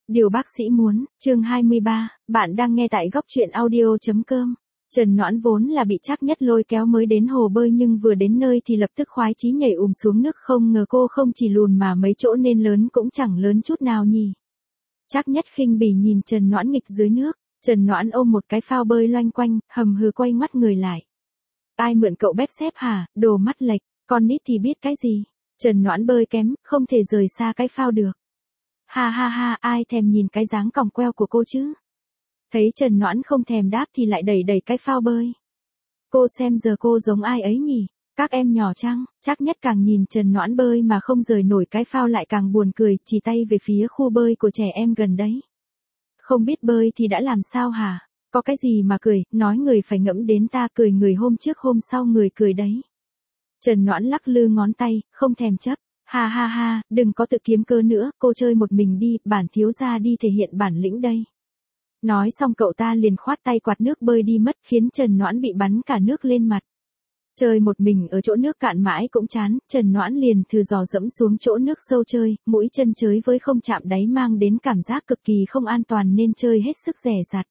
Điều bác sĩ muốn, chương 23, bạn đang nghe tại góc truyện audio.com. Trần Noãn vốn là bị Trác Nhất lôi kéo mới đến hồ bơi nhưng vừa đến nơi thì lập tức khoái chí nhảy xuống nước, không ngờ cô không chỉ lùn mà mấy chỗ nên lớn cũng chẳng lớn chút nào nhỉ. Trác Nhất khinh bỉ nhìn Trần Noãn nghịch dưới nước, Trần Noãn ôm một cái phao bơi loanh quanh, hầm hừ quay mắt người lại. Ai mượn cậu bếp xếp hả, đồ mắt lệch, con nít thì biết cái gì. Trần Noãn bơi kém, không thể rời xa cái phao được. Ha ha ha, ai thèm nhìn cái dáng còng queo của cô chứ. Thấy Trần Noãn không thèm đáp thì lại đẩy đẩy cái phao bơi. Cô xem giờ cô giống ai ấy nhỉ? Các em nhỏ chăng? Trác Nhất càng nhìn Trần Noãn bơi mà không rời nổi cái phao lại càng buồn cười, chỉ tay về phía khu bơi của trẻ em gần đấy. Không biết bơi thì đã làm sao hả? Có cái gì mà cười, nói người phải ngẫm đến ta cười người hôm trước hôm sau người cười đấy. Trần Noãn lắc lư ngón tay, không thèm chấp. Ha ha ha, đừng có tự kiếm cơ nữa, cô chơi một mình đi, bản thiếu gia đi thể hiện bản lĩnh đây. Nói xong cậu ta liền khoát tay quạt nước bơi đi mất, khiến Trần Noãn bị bắn cả nước lên mặt. Chơi một mình ở chỗ nước cạn mãi cũng chán, Trần Noãn liền thử dò dẫm xuống chỗ nước sâu chơi, mũi chân chới với không chạm đáy mang đến cảm giác cực kỳ không an toàn nên chơi hết sức dè dặt.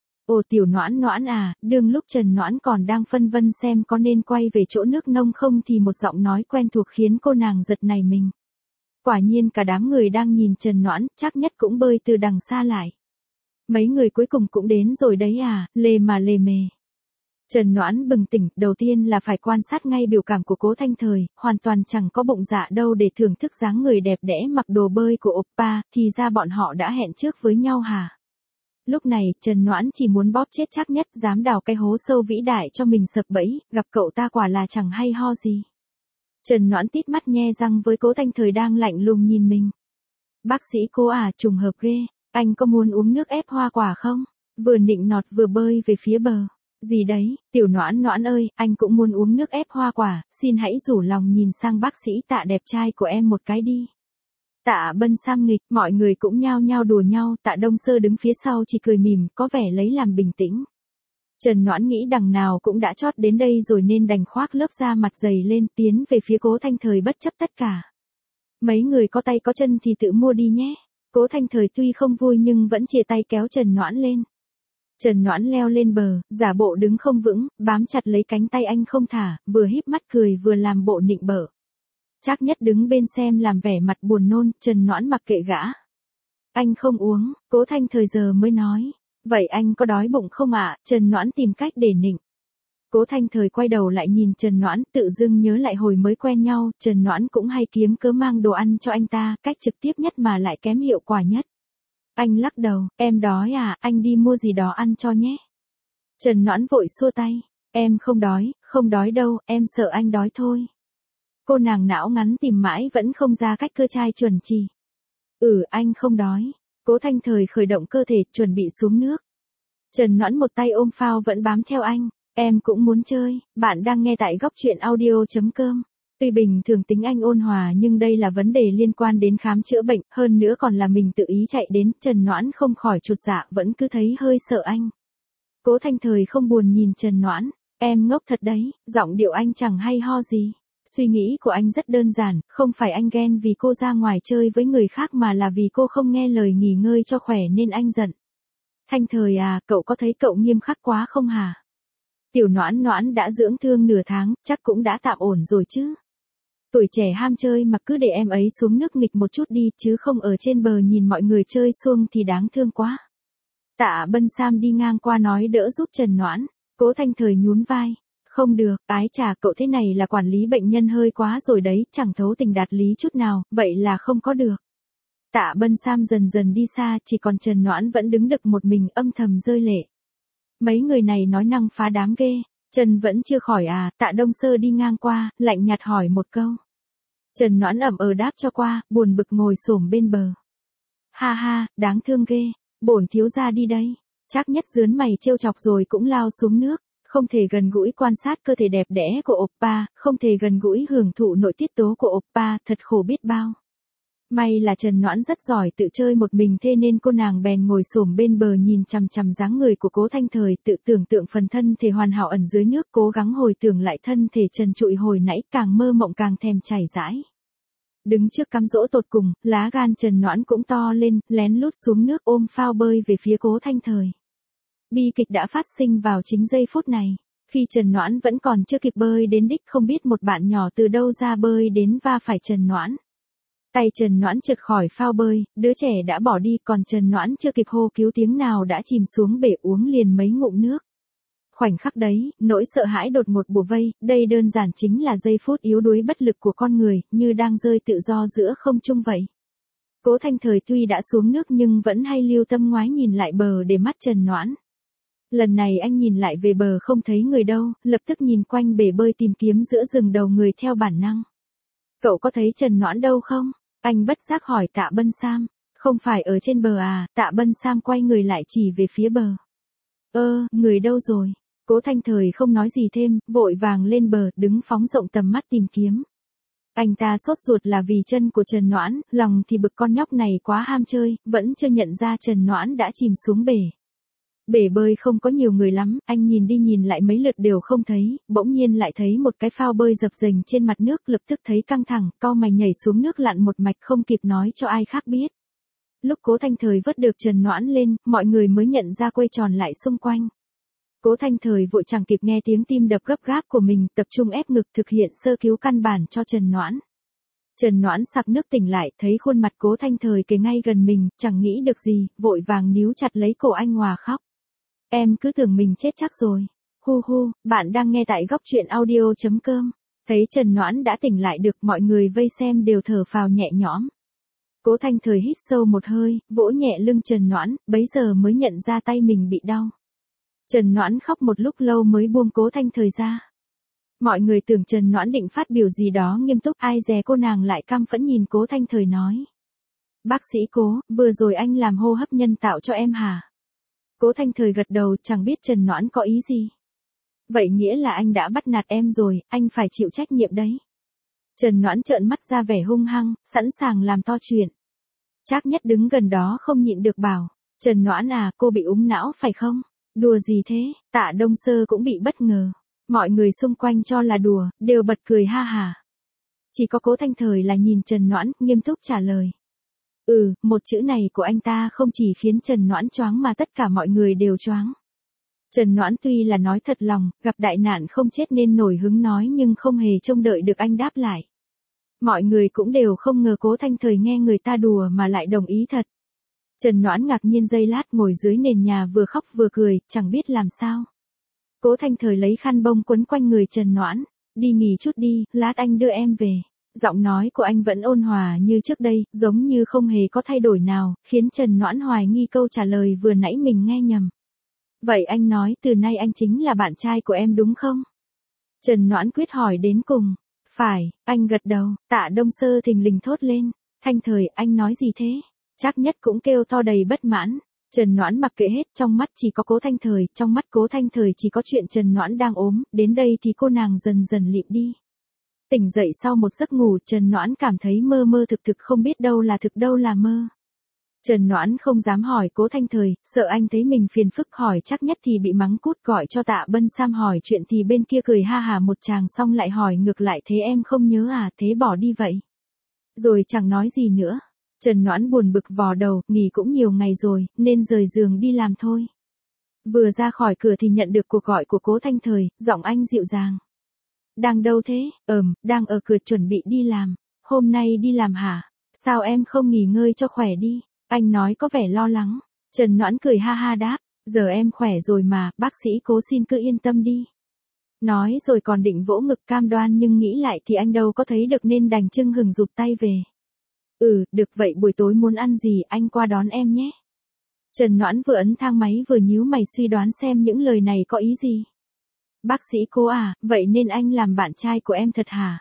Ồ tiểu Noãn Noãn à, đương lúc Trần Noãn còn đang phân vân xem có nên quay về chỗ nước nông không thì một giọng nói quen thuộc khiến cô nàng giật nảy mình. Quả nhiên cả đám người đang nhìn Trần Noãn, Trác Nhất cũng bơi từ đằng xa lại. Mấy người cuối cùng cũng đến rồi đấy à, lề mà lề mề. Trần Noãn bừng tỉnh, đầu tiên là phải quan sát ngay biểu cảm của Cố Thanh Thời, hoàn toàn chẳng có bụng dạ đâu để thưởng thức dáng người đẹp đẽ mặc đồ bơi của oppa, thì ra bọn họ đã hẹn trước với nhau hả? Lúc này, Trần Noãn chỉ muốn bóp chết Trác Nhất, dám đào cái hố sâu vĩ đại cho mình sập bẫy, gặp cậu ta quả là chẳng hay ho gì. Trần Noãn tít mắt nhe răng với Cố Thanh Thời đang lạnh lùng nhìn mình. Bác sĩ cô à, trùng hợp ghê, anh có muốn uống nước ép hoa quả không? Vừa nịnh nọt vừa bơi về phía bờ. Gì đấy, tiểu Noãn Noãn ơi, anh cũng muốn uống nước ép hoa quả, xin hãy rủ lòng nhìn sang bác sĩ Tạ đẹp trai của em một cái đi. Tạ Bân Sam nghịch, mọi người cũng nhao nhao đùa nhau, Tạ Đông Sơ đứng phía sau chỉ cười mỉm, có vẻ lấy làm bình tĩnh. Trần Noãn nghĩ đằng nào cũng đã chót đến đây rồi nên đành khoác lớp da mặt dày lên, tiến về phía Cố Thanh Thời bất chấp tất cả. Mấy người có tay có chân thì tự mua đi nhé. Cố Thanh Thời tuy không vui nhưng vẫn chìa tay kéo Trần Noãn lên. Trần Noãn leo lên bờ, giả bộ đứng không vững, bám chặt lấy cánh tay anh không thả, vừa híp mắt cười vừa làm bộ nịnh bợ. Trác Nhất đứng bên xem làm vẻ mặt buồn nôn, Trần Noãn mặc kệ gã. Anh không uống, Cố Thanh Thời giờ mới nói. Vậy anh có đói bụng không ạ? Trần Noãn tìm cách để nịnh. Cố Thanh Thời quay đầu lại nhìn Trần Noãn, tự dưng nhớ lại hồi mới quen nhau, Trần Noãn cũng hay kiếm cớ mang đồ ăn cho anh ta, cách trực tiếp nhất mà lại kém hiệu quả nhất. Anh lắc đầu, em đói à, anh đi mua gì đó ăn cho nhé. Trần Noãn vội xua tay, em không đói đâu, em sợ anh đói thôi. Cô nàng não ngắn tìm mãi vẫn không ra cách cơ trai chuẩn chỉ. Anh không đói. Cố Thanh Thời khởi động cơ thể chuẩn bị xuống nước. Trần Noãn một tay ôm phao vẫn bám theo anh. Em cũng muốn chơi, bạn đang nghe tại góc truyện audio.com. Tuy bình thường tính anh ôn hòa nhưng đây là vấn đề liên quan đến khám chữa bệnh, hơn nữa còn là mình tự ý chạy đến, Trần Noãn không khỏi chột dạ vẫn cứ thấy hơi sợ anh. Cố Thanh Thời không buồn nhìn Trần Noãn, em ngốc thật đấy, giọng điệu anh chẳng hay ho gì. Suy nghĩ của anh rất đơn giản, không phải anh ghen vì cô ra ngoài chơi với người khác mà là vì cô không nghe lời nghỉ ngơi cho khỏe nên anh giận. Thanh Thời à, cậu có thấy cậu nghiêm khắc quá không hả? Tiểu Noãn Noãn đã dưỡng thương nửa tháng, chắc cũng đã tạm ổn rồi chứ. Tuổi trẻ ham chơi mà cứ để em ấy xuống nước nghịch một chút đi chứ không ở trên bờ nhìn mọi người chơi xuông thì đáng thương quá. Tạ Bân Sam đi ngang qua nói đỡ giúp Trần Noãn, Cố Thanh Thời nhún vai. Không được, ái chà cậu thế này là quản lý bệnh nhân hơi quá rồi đấy, chẳng thấu tình đạt lý chút nào, vậy là không có được. Tạ Bân Sam dần dần đi xa, chỉ còn Trần Noãn vẫn đứng đực một mình âm thầm rơi lệ. Mấy người này nói năng phá đám ghê, Trần vẫn chưa khỏi à, Tạ Đông Sơ đi ngang qua, lạnh nhạt hỏi một câu. Trần Noãn ậm đáp cho qua, buồn bực ngồi xổm bên bờ. Ha ha, đáng thương ghê, bổn thiếu gia đi đây. Trác Nhất dướn mày trêu chọc rồi cũng lao xuống nước. Không thể gần gũi quan sát cơ thể đẹp đẽ của oppa, không thể gần gũi hưởng thụ nội tiết tố của oppa, thật khổ biết bao. May là Trần Noãn rất giỏi tự chơi một mình thế nên cô nàng bèn ngồi xổm bên bờ nhìn chằm chằm dáng người của Cố Thanh Thời, tự tưởng tượng phần thân thể hoàn hảo ẩn dưới nước, cố gắng hồi tưởng lại thân thể trần trụi hồi nãy, càng mơ mộng càng thèm chảy rãi. Đứng trước cám dỗ tột cùng, lá gan Trần Noãn cũng to lên, lén lút xuống nước ôm phao bơi về phía Cố Thanh Thời. Bi kịch đã phát sinh vào chính giây phút này. Khi Trần Noãn vẫn còn chưa kịp bơi đến đích, không biết một bạn nhỏ từ đâu ra bơi đến va phải Trần Noãn. Tay Trần Noãn trượt khỏi phao bơi, đứa trẻ đã bỏ đi, còn Trần Noãn chưa kịp hô cứu tiếng nào đã chìm xuống bể uống liền mấy ngụm nước. Khoảnh khắc đấy, nỗi sợ hãi đột ngột bủa vây, đây đơn giản chính là giây phút yếu đuối bất lực của con người, như đang rơi tự do giữa không trung vậy. Cố Thanh Thời tuy đã xuống nước nhưng vẫn hay lưu tâm ngoái nhìn lại bờ để mắt Trần Noãn. Lần này anh nhìn lại về bờ không thấy người đâu, lập tức nhìn quanh bể bơi tìm kiếm giữa rừng đầu người theo bản năng. Cậu có thấy Trần Noãn đâu không? Anh bất giác hỏi Tạ Bân Sam. Không phải ở trên bờ à? Tạ Bân Sam quay người lại chỉ về phía bờ. Người đâu rồi? Cố Thanh Thời không nói gì thêm, vội vàng lên bờ, đứng phóng rộng tầm mắt tìm kiếm. Anh ta sốt ruột là vì chân của Trần Noãn, lòng thì bực con nhóc này quá ham chơi, vẫn chưa nhận ra Trần Noãn đã chìm xuống bể. Bể bơi không có nhiều người lắm, anh nhìn đi nhìn lại mấy lượt đều không thấy, bỗng nhiên lại thấy một cái phao bơi dập dềnh trên mặt nước, lập tức thấy căng thẳng, cau mày nhảy xuống nước lặn một mạch không kịp nói cho ai khác biết. Lúc Cố Thanh Thời vớt được Trần Noãn lên, mọi người mới nhận ra quay tròn lại xung quanh. Cố Thanh Thời vội chẳng kịp nghe tiếng tim đập gấp gáp của mình, tập trung ép ngực thực hiện sơ cứu căn bản cho Trần Noãn. Trần Noãn sặc nước tỉnh lại, thấy khuôn mặt Cố Thanh Thời kề ngay gần mình, chẳng nghĩ được gì, vội vàng níu chặt lấy cổ anh hòa khóc. Em cứ tưởng mình chết chắc rồi. Hu hu, bạn đang nghe tại góc truyện audio.com. Thấy Trần Noãn đã tỉnh lại được, mọi người vây xem đều thở phào nhẹ nhõm. Cố Thanh Thời hít sâu một hơi, vỗ nhẹ lưng Trần Noãn, bấy giờ mới nhận ra tay mình bị đau. Trần Noãn khóc một lúc lâu mới buông Cố Thanh Thời ra. Mọi người tưởng Trần Noãn định phát biểu gì đó nghiêm túc, ai dè cô nàng lại căm phẫn nhìn Cố Thanh Thời nói. Bác sĩ Cố, vừa rồi anh làm hô hấp nhân tạo cho em hả? Cố Thanh Thời gật đầu, chẳng biết Trần Noãn có ý gì. Vậy nghĩa là anh đã bắt nạt em rồi, anh phải chịu trách nhiệm đấy. Trần Noãn trợn mắt ra vẻ hung hăng, sẵn sàng làm to chuyện. Trác Nhất đứng gần đó không nhịn được bảo, Trần Noãn à, cô bị úng não phải không? Đùa gì thế? Tạ Đông Sơ cũng bị bất ngờ. Mọi người xung quanh cho là đùa, đều bật cười ha hả. Chỉ có Cố Thanh Thời là nhìn Trần Noãn, nghiêm túc trả lời. Một chữ này của anh ta không chỉ khiến Trần Noãn choáng mà tất cả mọi người đều choáng. Trần Noãn tuy là nói thật lòng, gặp đại nạn không chết nên nổi hứng nói nhưng không hề trông đợi được anh đáp lại. Mọi người cũng đều không ngờ Cố Thanh Thời nghe người ta đùa mà lại đồng ý thật. Trần Noãn ngạc nhiên giây lát ngồi dưới nền nhà vừa khóc vừa cười, chẳng biết làm sao. Cố Thanh Thời lấy khăn bông quấn quanh người Trần Noãn, đi nghỉ chút đi, lát anh đưa em về. Giọng nói của anh vẫn ôn hòa như trước đây, giống như không hề có thay đổi nào, khiến Trần Noãn hoài nghi câu trả lời vừa nãy mình nghe nhầm. Vậy anh nói từ nay anh chính là bạn trai của em đúng không? Trần Noãn quyết hỏi đến cùng. Phải, anh gật đầu, Tạ Đông Sơ thình lình thốt lên. Thanh Thời, anh nói gì thế? Trác Nhất cũng kêu to đầy bất mãn. Trần Noãn mặc kệ hết, trong mắt chỉ có Cố Thanh Thời, trong mắt Cố Thanh Thời chỉ có chuyện Trần Noãn đang ốm, đến đây thì cô nàng dần dần lịm đi. Tỉnh dậy sau một giấc ngủ, Trần Noãn cảm thấy mơ mơ thực thực không biết đâu là thực đâu là mơ. Trần Noãn không dám hỏi Cố Thanh Thời, sợ anh thấy mình phiền phức, hỏi Trác Nhất thì bị mắng cút, gọi cho Tạ Bân Sam hỏi chuyện thì bên kia cười ha hà một tràng xong lại hỏi ngược lại, thế em không nhớ à, thế bỏ đi vậy. Rồi chẳng nói gì nữa. Trần Noãn buồn bực vò đầu, nghỉ cũng nhiều ngày rồi, nên rời giường đi làm thôi. Vừa ra khỏi cửa thì nhận được cuộc gọi của Cố Thanh Thời, giọng anh dịu dàng. Đang đâu thế? Đang ở cửa chuẩn bị đi làm. Hôm nay đi làm hả? Sao em không nghỉ ngơi cho khỏe đi? Anh nói có vẻ lo lắng. Trần Noãn cười ha ha đáp, giờ em khỏe rồi mà, bác sĩ Cố xin cứ yên tâm đi. Nói rồi còn định vỗ ngực cam đoan nhưng nghĩ lại thì anh đâu có thấy được nên đành chưng hừng rụt tay về. Được vậy buổi tối muốn ăn gì anh qua đón em nhé. Trần Noãn vừa ấn thang máy vừa nhíu mày suy đoán xem những lời này có ý gì. Bác sĩ Cố à, vậy nên anh làm bạn trai của em thật hả?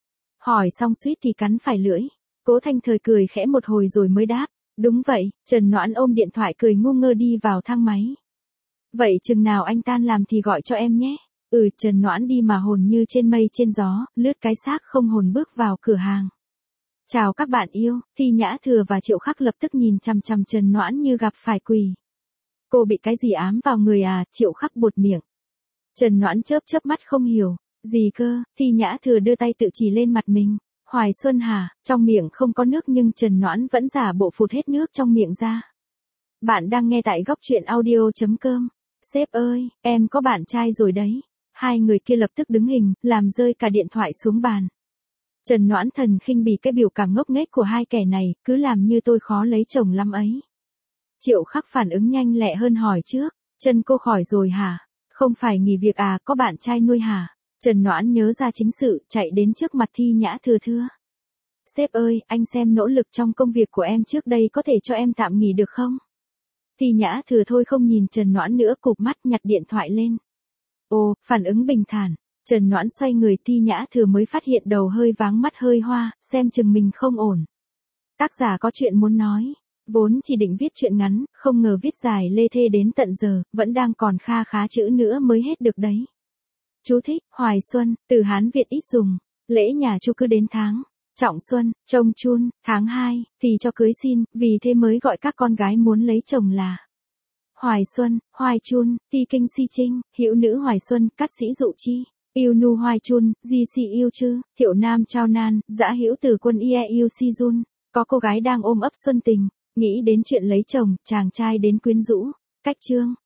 Hỏi xong suýt thì cắn phải lưỡi. Cố Thanh Thời cười khẽ một hồi rồi mới đáp, đúng vậy. Trần Noãn ôm điện thoại cười ngu ngơ đi vào thang máy. Vậy chừng nào anh tan làm thì gọi cho em nhé. Trần Noãn đi mà hồn như trên mây trên gió, lướt cái xác không hồn bước vào cửa hàng. Chào các bạn yêu, Thi Nhã Thừa và Triệu Khắc lập tức nhìn chằm chằm Trần Noãn như gặp phải quỷ. Cô bị cái gì ám vào người à? Triệu Khắc buột miệng. Trần Noãn chớp chớp mắt không hiểu. Gì cơ? Thi Nhã Thừa đưa tay tự chỉ lên mặt mình. Hoài Xuân hả, trong miệng không có nước nhưng Trần Noãn vẫn giả bộ phụt hết nước trong miệng ra. Bạn đang nghe tại góc truyện audio.com. Sếp ơi, em có bạn trai rồi đấy. Hai người kia lập tức đứng hình, làm rơi cả điện thoại xuống bàn. Trần Noãn thần khinh bỉ cái biểu cảm ngốc nghếch của hai kẻ này, cứ làm như tôi khó lấy chồng lắm ấy. Triệu Khắc phản ứng nhanh lẹ hơn hỏi trước, Trần cô khỏi rồi hả? Không phải nghỉ việc à, có bạn trai nuôi hả? Trần Noãn nhớ ra chính sự, chạy đến trước mặt Thi Nhã Thừa thưa. Sếp ơi, anh xem nỗ lực trong công việc của em trước đây có thể cho em tạm nghỉ được không? Thi Nhã Thừa thôi không nhìn Trần Noãn nữa, cụp mắt nhặt điện thoại lên. Ồ, phản ứng bình thản. Trần Noãn xoay người, Thi Nhã Thừa mới phát hiện đầu hơi váng mắt hơi hoa, xem chừng mình không ổn. Tác giả có chuyện muốn nói. Vốn chỉ định viết truyện ngắn, không ngờ viết dài lê thê đến tận giờ, vẫn đang còn kha khá chữ nữa mới hết được đấy. Chú thích, Hoài Xuân, từ Hán Việt ít dùng. Lễ nhà Chu cứ đến tháng Trọng Xuân, Trông Chun, tháng 2, thì cho cưới xin, vì thế mới gọi các con gái muốn lấy chồng là Hoài Xuân, Hoài Chun, Ti Kinh Si Trinh, Hữu Nữ Hoài Xuân, Cát Sĩ Dụ Chi, Yêu Nu Hoài Chun, Di Si Yêu Chư, Thiệu Nam Trao Nan, Dã Hữu Từ Quân Ie Yêu Si Jun. Có cô gái đang ôm ấp xuân tình, nghĩ đến chuyện lấy chồng, chàng trai đến quyến rũ. Cách chương